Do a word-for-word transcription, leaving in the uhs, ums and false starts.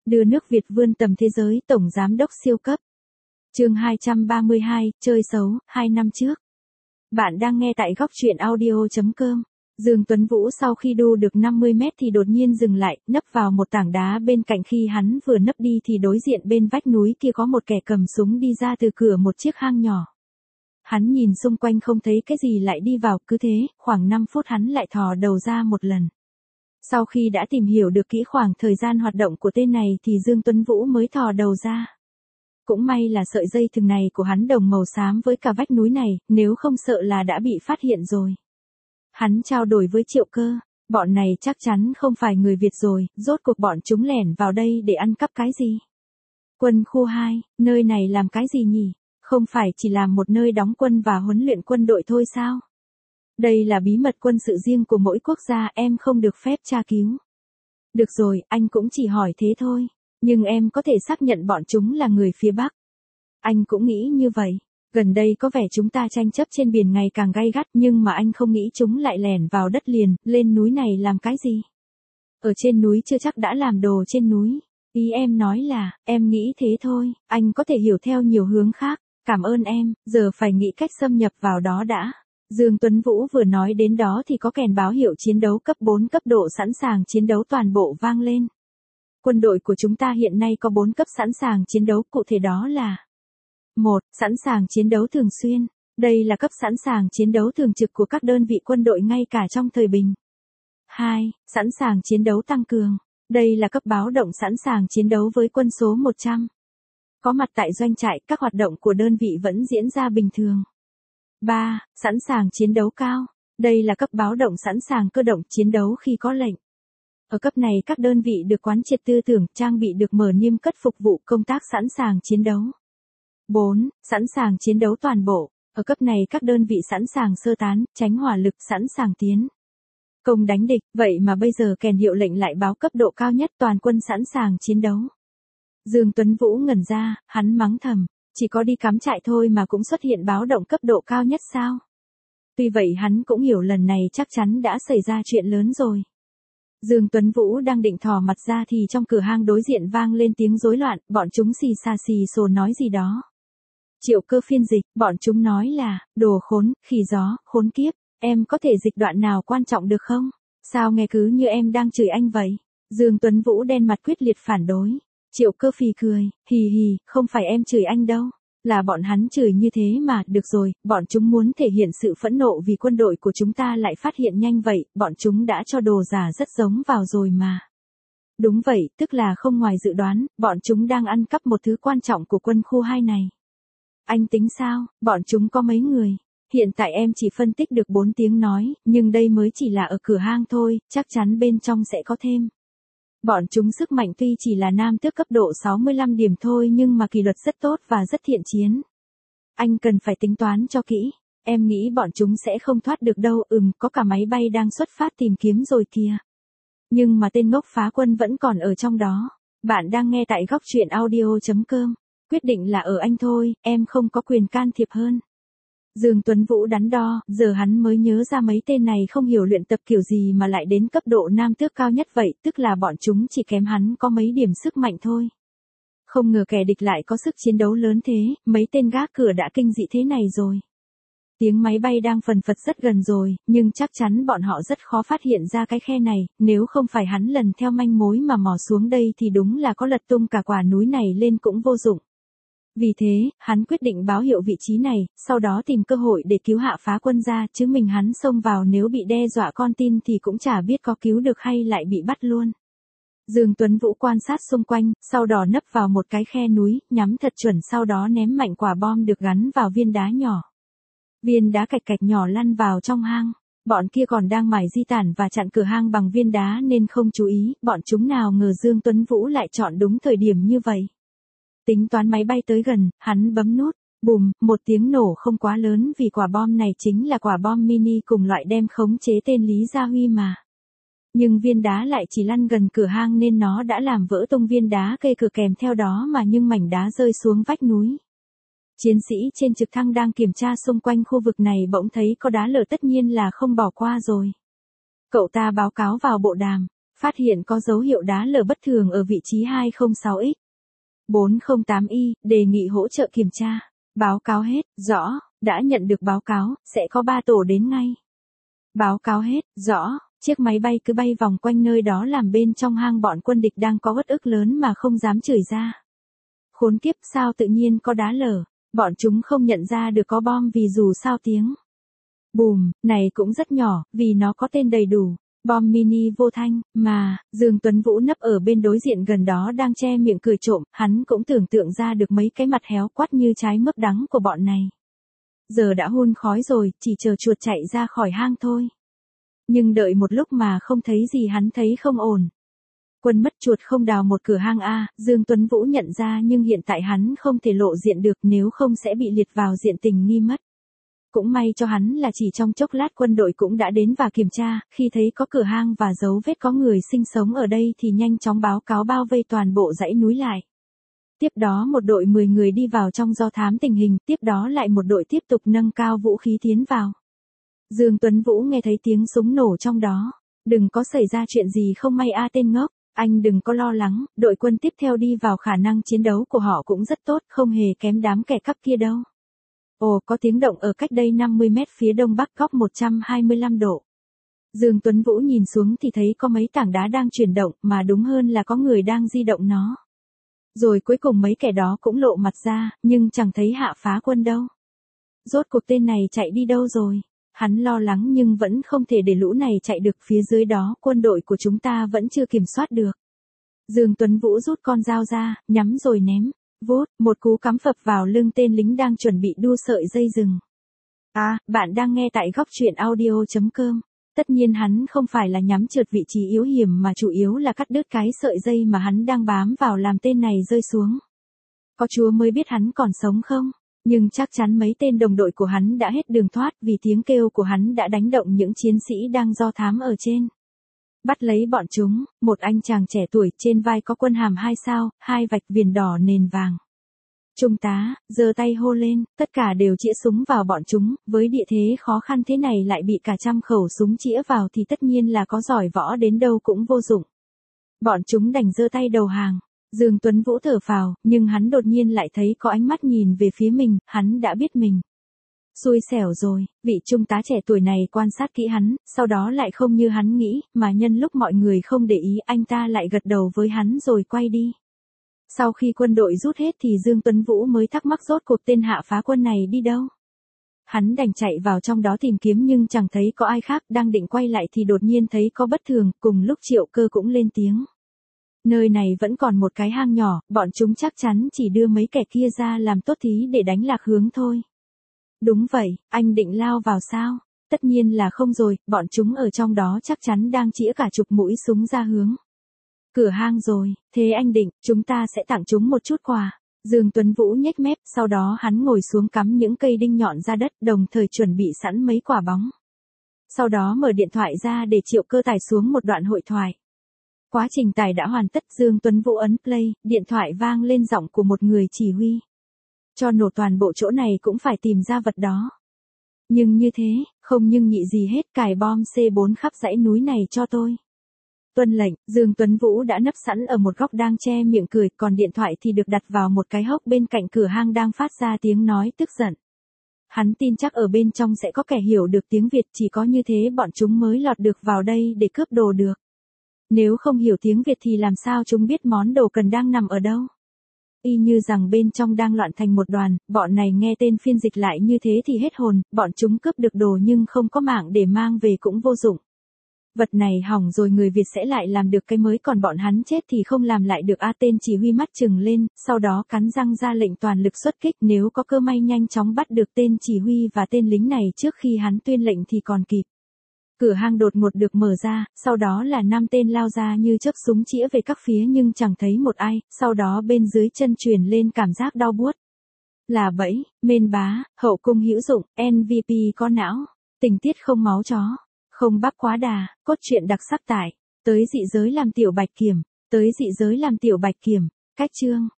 Đưa nước Việt vươn tầm thế giới, Tổng Giám đốc siêu cấp. Chương hai trăm ba mươi hai, chơi xấu, hai năm trước. Bạn đang nghe tại góc truyện audio chấm com. Dương Tuấn Vũ sau khi đu được năm mươi mét thì đột nhiên dừng lại, nấp vào một tảng đá bên cạnh. Khi hắn vừa nấp đi thì đối diện bên vách núi kia có một kẻ cầm súng đi ra từ cửa một chiếc hang nhỏ. Hắn nhìn xung quanh không thấy cái gì lại đi vào, cứ thế, khoảng năm phút hắn lại thò đầu ra một lần. Sau khi đã tìm hiểu được kỹ khoảng thời gian hoạt động của tên này thì Dương Tuấn Vũ mới thò đầu ra. Cũng may là sợi dây thừng này của hắn đồng màu xám với cả vách núi này, nếu không sợ là đã bị phát hiện rồi. Hắn trao đổi với Triệu Cơ, bọn này chắc chắn không phải người Việt rồi, rốt cuộc bọn chúng lẻn vào đây để ăn cắp cái gì? Quân khu hai, nơi này làm cái gì nhỉ? Không phải chỉ là một nơi đóng quân và huấn luyện quân đội thôi sao? Đây là bí mật quân sự riêng của mỗi quốc gia, em không được phép tra cứu. Được rồi, anh cũng chỉ hỏi thế thôi, nhưng em có thể xác nhận bọn chúng là người phía Bắc. Anh cũng nghĩ như vậy. Gần đây có vẻ chúng ta tranh chấp trên biển ngày càng gay gắt, nhưng mà anh không nghĩ chúng lại lẻn vào đất liền, lên núi này làm cái gì? Ở trên núi chưa chắc đã làm đồ trên núi. Ý em nói là, em nghĩ thế thôi, anh có thể hiểu theo nhiều hướng khác. Cảm ơn em, giờ phải nghĩ cách xâm nhập vào đó đã. Dương Tuấn Vũ vừa nói đến đó thì có kèn báo hiệu chiến đấu cấp bốn, cấp độ sẵn sàng chiến đấu toàn bộ vang lên. Quân đội của chúng ta hiện nay có bốn cấp sẵn sàng chiến đấu, cụ thể đó là: một. Sẵn sàng chiến đấu thường xuyên. Đây là cấp sẵn sàng chiến đấu thường trực của các đơn vị quân đội ngay cả trong thời bình. hai. Sẵn sàng chiến đấu tăng cường. Đây là cấp báo động sẵn sàng chiến đấu với quân số một trăm. Có mặt tại doanh trại, các hoạt động của đơn vị vẫn diễn ra bình thường. ba. Sẵn sàng chiến đấu cao. Đây là cấp báo động sẵn sàng cơ động chiến đấu khi có lệnh. Ở cấp này các đơn vị được quán triệt tư tưởng, trang bị được mở niêm cất phục vụ công tác sẵn sàng chiến đấu. bốn. Sẵn sàng chiến đấu toàn bộ. Ở cấp này các đơn vị sẵn sàng sơ tán, tránh hỏa lực, sẵn sàng tiến công đánh địch. Vậy mà bây giờ kèn hiệu lệnh lại báo cấp độ cao nhất, toàn quân sẵn sàng chiến đấu. Dương Tuấn Vũ ngẩn ra, hắn mắng thầm, chỉ có đi cắm trại thôi mà cũng xuất hiện báo động cấp độ cao nhất sao? Tuy vậy hắn cũng hiểu lần này chắc chắn đã xảy ra chuyện lớn rồi. Dương Tuấn Vũ đang định thò mặt ra thì trong cửa hang đối diện vang lên tiếng rối loạn, bọn chúng xì xà xì xồ nói gì đó. Triệu Cơ phiên dịch, bọn chúng nói là, đồ khốn, khỉ gió, khốn kiếp, em có thể dịch đoạn nào quan trọng được không? Sao nghe cứ như em đang chửi anh vậy? Dương Tuấn Vũ đen mặt quyết liệt phản đối. Triệu Cơ phì cười, hì hì, không phải em chửi anh đâu, là bọn hắn chửi như thế mà. Được rồi, bọn chúng muốn thể hiện sự phẫn nộ vì quân đội của chúng ta lại phát hiện nhanh vậy, bọn chúng đã cho đồ giả rất giống vào rồi mà. Đúng vậy, tức là không ngoài dự đoán, bọn chúng đang ăn cắp một thứ quan trọng của quân khu hai này. Anh tính sao, bọn chúng có mấy người? Hiện tại em chỉ phân tích được bốn tiếng nói, nhưng đây mới chỉ là ở cửa hang thôi, chắc chắn bên trong sẽ có thêm. Bọn chúng sức mạnh tuy chỉ là nam tước cấp độ sáu mươi lăm điểm thôi nhưng mà kỷ luật rất tốt và rất thiện chiến. Anh cần phải tính toán cho kỹ, em nghĩ bọn chúng sẽ không thoát được đâu. Ừm, có cả máy bay đang xuất phát tìm kiếm rồi kìa. Nhưng mà tên ngốc phá quân vẫn còn ở trong đó. Bạn đang nghe tại góc truyện audio chấm com. Quyết định là ở anh thôi, em không có quyền can thiệp hơn. Dương Tuấn Vũ đắn đo, giờ hắn mới nhớ ra mấy tên này không hiểu luyện tập kiểu gì mà lại đến cấp độ nam tước cao nhất vậy, tức là bọn chúng chỉ kém hắn có mấy điểm sức mạnh thôi. Không ngờ kẻ địch lại có sức chiến đấu lớn thế, mấy tên gác cửa đã kinh dị thế này rồi. Tiếng máy bay đang phần phật rất gần rồi, nhưng chắc chắn bọn họ rất khó phát hiện ra cái khe này, nếu không phải hắn lần theo manh mối mà mò xuống đây thì đúng là có lật tung cả quả núi này lên cũng vô dụng. Vì thế, hắn quyết định báo hiệu vị trí này, sau đó tìm cơ hội để cứu hạ phá quân ra, chứ mình hắn xông vào nếu bị đe dọa con tin thì cũng chả biết có cứu được hay lại bị bắt luôn. Dương Tuấn Vũ quan sát xung quanh, sau đó nấp vào một cái khe núi, nhắm thật chuẩn sau đó ném mạnh quả bom được gắn vào viên đá nhỏ. Viên đá cạch cạch nhỏ lăn vào trong hang. Bọn kia còn đang mải di tản và chặn cửa hang bằng viên đá nên không chú ý, bọn chúng nào ngờ Dương Tuấn Vũ lại chọn đúng thời điểm như vậy. Tính toán máy bay tới gần, hắn bấm nút, bùm, một tiếng nổ không quá lớn vì quả bom này chính là quả bom mini cùng loại đem khống chế tên Lý Gia Huy mà. Nhưng viên đá lại chỉ lăn gần cửa hang nên nó đã làm vỡ tung viên đá cây cửa kèm theo đó mà nhưng mảnh đá rơi xuống vách núi. Chiến sĩ trên trực thăng đang kiểm tra xung quanh khu vực này bỗng thấy có đá lở tất nhiên là không bỏ qua rồi. Cậu ta báo cáo vào bộ đàm, Phát hiện có dấu hiệu đá lở bất thường ở vị trí hai không sáu x bốn không tám y, đề nghị hỗ trợ kiểm tra. Báo cáo hết, rõ, đã nhận được báo cáo, sẽ có ba tổ đến ngay. Báo cáo hết, rõ, chiếc máy bay cứ bay vòng quanh nơi đó làm bên trong hang bọn quân địch đang có uất ức lớn mà không dám chửi ra. Khốn kiếp, sao tự nhiên có đá lở, bọn chúng không nhận ra được có bom vì dù sao tiếng. Bùm, này cũng rất nhỏ, vì nó có tên đầy đủ. Bom mini vô thanh, mà, Dương Tuấn Vũ nấp ở bên đối diện gần đó đang che miệng cười trộm, hắn cũng tưởng tượng ra được mấy cái mặt héo quắt như trái mướp đắng của bọn này. Giờ đã hun khói rồi, chỉ chờ chuột chạy ra khỏi hang thôi. Nhưng đợi một lúc mà không thấy gì hắn thấy không ổn. Quân mất chuột không đào một cửa hang A, Dương Tuấn Vũ nhận ra nhưng hiện tại hắn không thể lộ diện được nếu không sẽ bị liệt vào diện tình nghi mất. Cũng may cho hắn là chỉ trong chốc lát quân đội cũng đã đến và kiểm tra, khi thấy có cửa hang và dấu vết có người sinh sống ở đây thì nhanh chóng báo cáo bao vây toàn bộ dãy núi lại. Tiếp đó một đội mười người đi vào trong do thám tình hình, tiếp đó lại một đội tiếp tục nâng cao vũ khí tiến vào. Dương Tuấn Vũ nghe thấy tiếng súng nổ trong đó. Đừng có xảy ra chuyện gì không may a tên ngốc, anh đừng có lo lắng, đội quân tiếp theo đi vào khả năng chiến đấu của họ cũng rất tốt, không hề kém đám kẻ cắp kia đâu. Ồ, có tiếng động ở cách đây năm mươi mét phía đông bắc góc một trăm hai mươi lăm độ. Dương Tuấn Vũ nhìn xuống thì thấy có mấy tảng đá đang chuyển động, mà đúng hơn là có người đang di động nó. Rồi cuối cùng mấy kẻ đó cũng lộ mặt ra, nhưng chẳng thấy Hạ Phá Quân đâu. Rốt cuộc tên này chạy đi đâu rồi? Hắn lo lắng nhưng vẫn không thể để lũ này chạy được, phía dưới đó quân đội của chúng ta vẫn chưa kiểm soát được. Dương Tuấn Vũ rút con dao ra, nhắm rồi ném. Vút, một cú cắm phập vào lưng tên lính đang chuẩn bị đu sợi dây rừng. À, bạn đang nghe tại góc truyện audio chấm com. Tất nhiên hắn không phải là nhắm trượt vị trí yếu hiểm mà chủ yếu là cắt đứt cái sợi dây mà hắn đang bám vào làm tên này rơi xuống. Có Chúa mới biết hắn còn sống không? Nhưng chắc chắn mấy tên đồng đội của hắn đã hết đường thoát vì tiếng kêu của hắn đã đánh động những chiến sĩ đang do thám ở trên. Bắt lấy bọn chúng, một anh chàng trẻ tuổi trên vai có quân hàm hai sao, hai vạch viền đỏ nền vàng. Trung tá, giơ tay hô lên, tất cả đều chĩa súng vào bọn chúng, với địa thế khó khăn thế này lại bị cả trăm khẩu súng chĩa vào thì tất nhiên là có giỏi võ đến đâu cũng vô dụng. Bọn chúng đành giơ tay đầu hàng. Dương Tuấn Vũ thở phào, nhưng hắn đột nhiên lại thấy có ánh mắt nhìn về phía mình, hắn đã biết mình. Xui xẻo rồi, vị trung tá trẻ tuổi này quan sát kỹ hắn, sau đó lại không như hắn nghĩ, mà nhân lúc mọi người không để ý anh ta lại gật đầu với hắn rồi quay đi. Sau khi quân đội rút hết thì Dương Tuấn Vũ mới thắc mắc rốt cuộc tên Hạ Phá Quân này đi đâu. Hắn đành chạy vào trong đó tìm kiếm nhưng chẳng thấy có ai khác, đang định quay lại thì đột nhiên thấy có bất thường, cùng lúc Triệu Cơ cũng lên tiếng. Nơi này vẫn còn một cái hang nhỏ, bọn chúng chắc chắn chỉ đưa mấy kẻ kia ra làm tốt thí để đánh lạc hướng thôi. Đúng vậy, anh định lao vào sao? Tất nhiên là không rồi, bọn chúng ở trong đó chắc chắn đang chĩa cả chục mũi súng ra hướng cửa hang rồi, thế anh định, chúng ta sẽ tặng chúng một chút quà. Dương Tuấn Vũ nhếch mép, sau đó hắn ngồi xuống cắm những cây đinh nhọn ra đất, đồng thời chuẩn bị sẵn mấy quả bóng. Sau đó mở điện thoại ra để Triệu Cơ tải xuống một đoạn hội thoại. Quá trình tải đã hoàn tất, Dương Tuấn Vũ ấn play, điện thoại vang lên giọng của một người chỉ huy. Cho nổ toàn bộ chỗ này cũng phải tìm ra vật đó. Nhưng như thế, không nhưng nhị gì hết, cài bom C bốn khắp dãy núi này cho tôi. Tuân lệnh, Dương Tuấn Vũ đã nấp sẵn ở một góc đang che miệng cười, còn điện thoại thì được đặt vào một cái hốc bên cạnh cửa hang đang phát ra tiếng nói tức giận. Hắn tin chắc ở bên trong sẽ có kẻ hiểu được tiếng Việt, chỉ có như thế bọn chúng mới lọt được vào đây để cướp đồ được. Nếu không hiểu tiếng Việt thì làm sao chúng biết món đồ cần đang nằm ở đâu? Y như rằng bên trong đang loạn thành một đoàn, bọn này nghe tên phiên dịch lại như thế thì hết hồn, bọn chúng cướp được đồ nhưng không có mạng để mang về cũng vô dụng. Vật này hỏng rồi người Việt sẽ lại làm được cái mới, còn bọn hắn chết thì không làm lại được. A tên chỉ huy mắt trừng lên, sau đó cắn răng ra lệnh toàn lực xuất kích, nếu có cơ may nhanh chóng bắt được tên chỉ huy và tên lính này trước khi hắn tuyên lệnh thì còn kịp. Cửa hang đột ngột được mở ra, sau đó là năm tên lao ra như chớp súng chĩa về các phía nhưng chẳng thấy một ai, sau đó bên dưới chân truyền lên cảm giác đau buốt. Là bẫy, mên bá, hậu cung hữu dụng, em vê pê có não, tình tiết không máu chó, không bắp quá đà, cốt truyện đặc sắc tại, tới dị giới làm tiểu bạch kiểm, tới dị giới làm tiểu bạch kiểm, cách chương.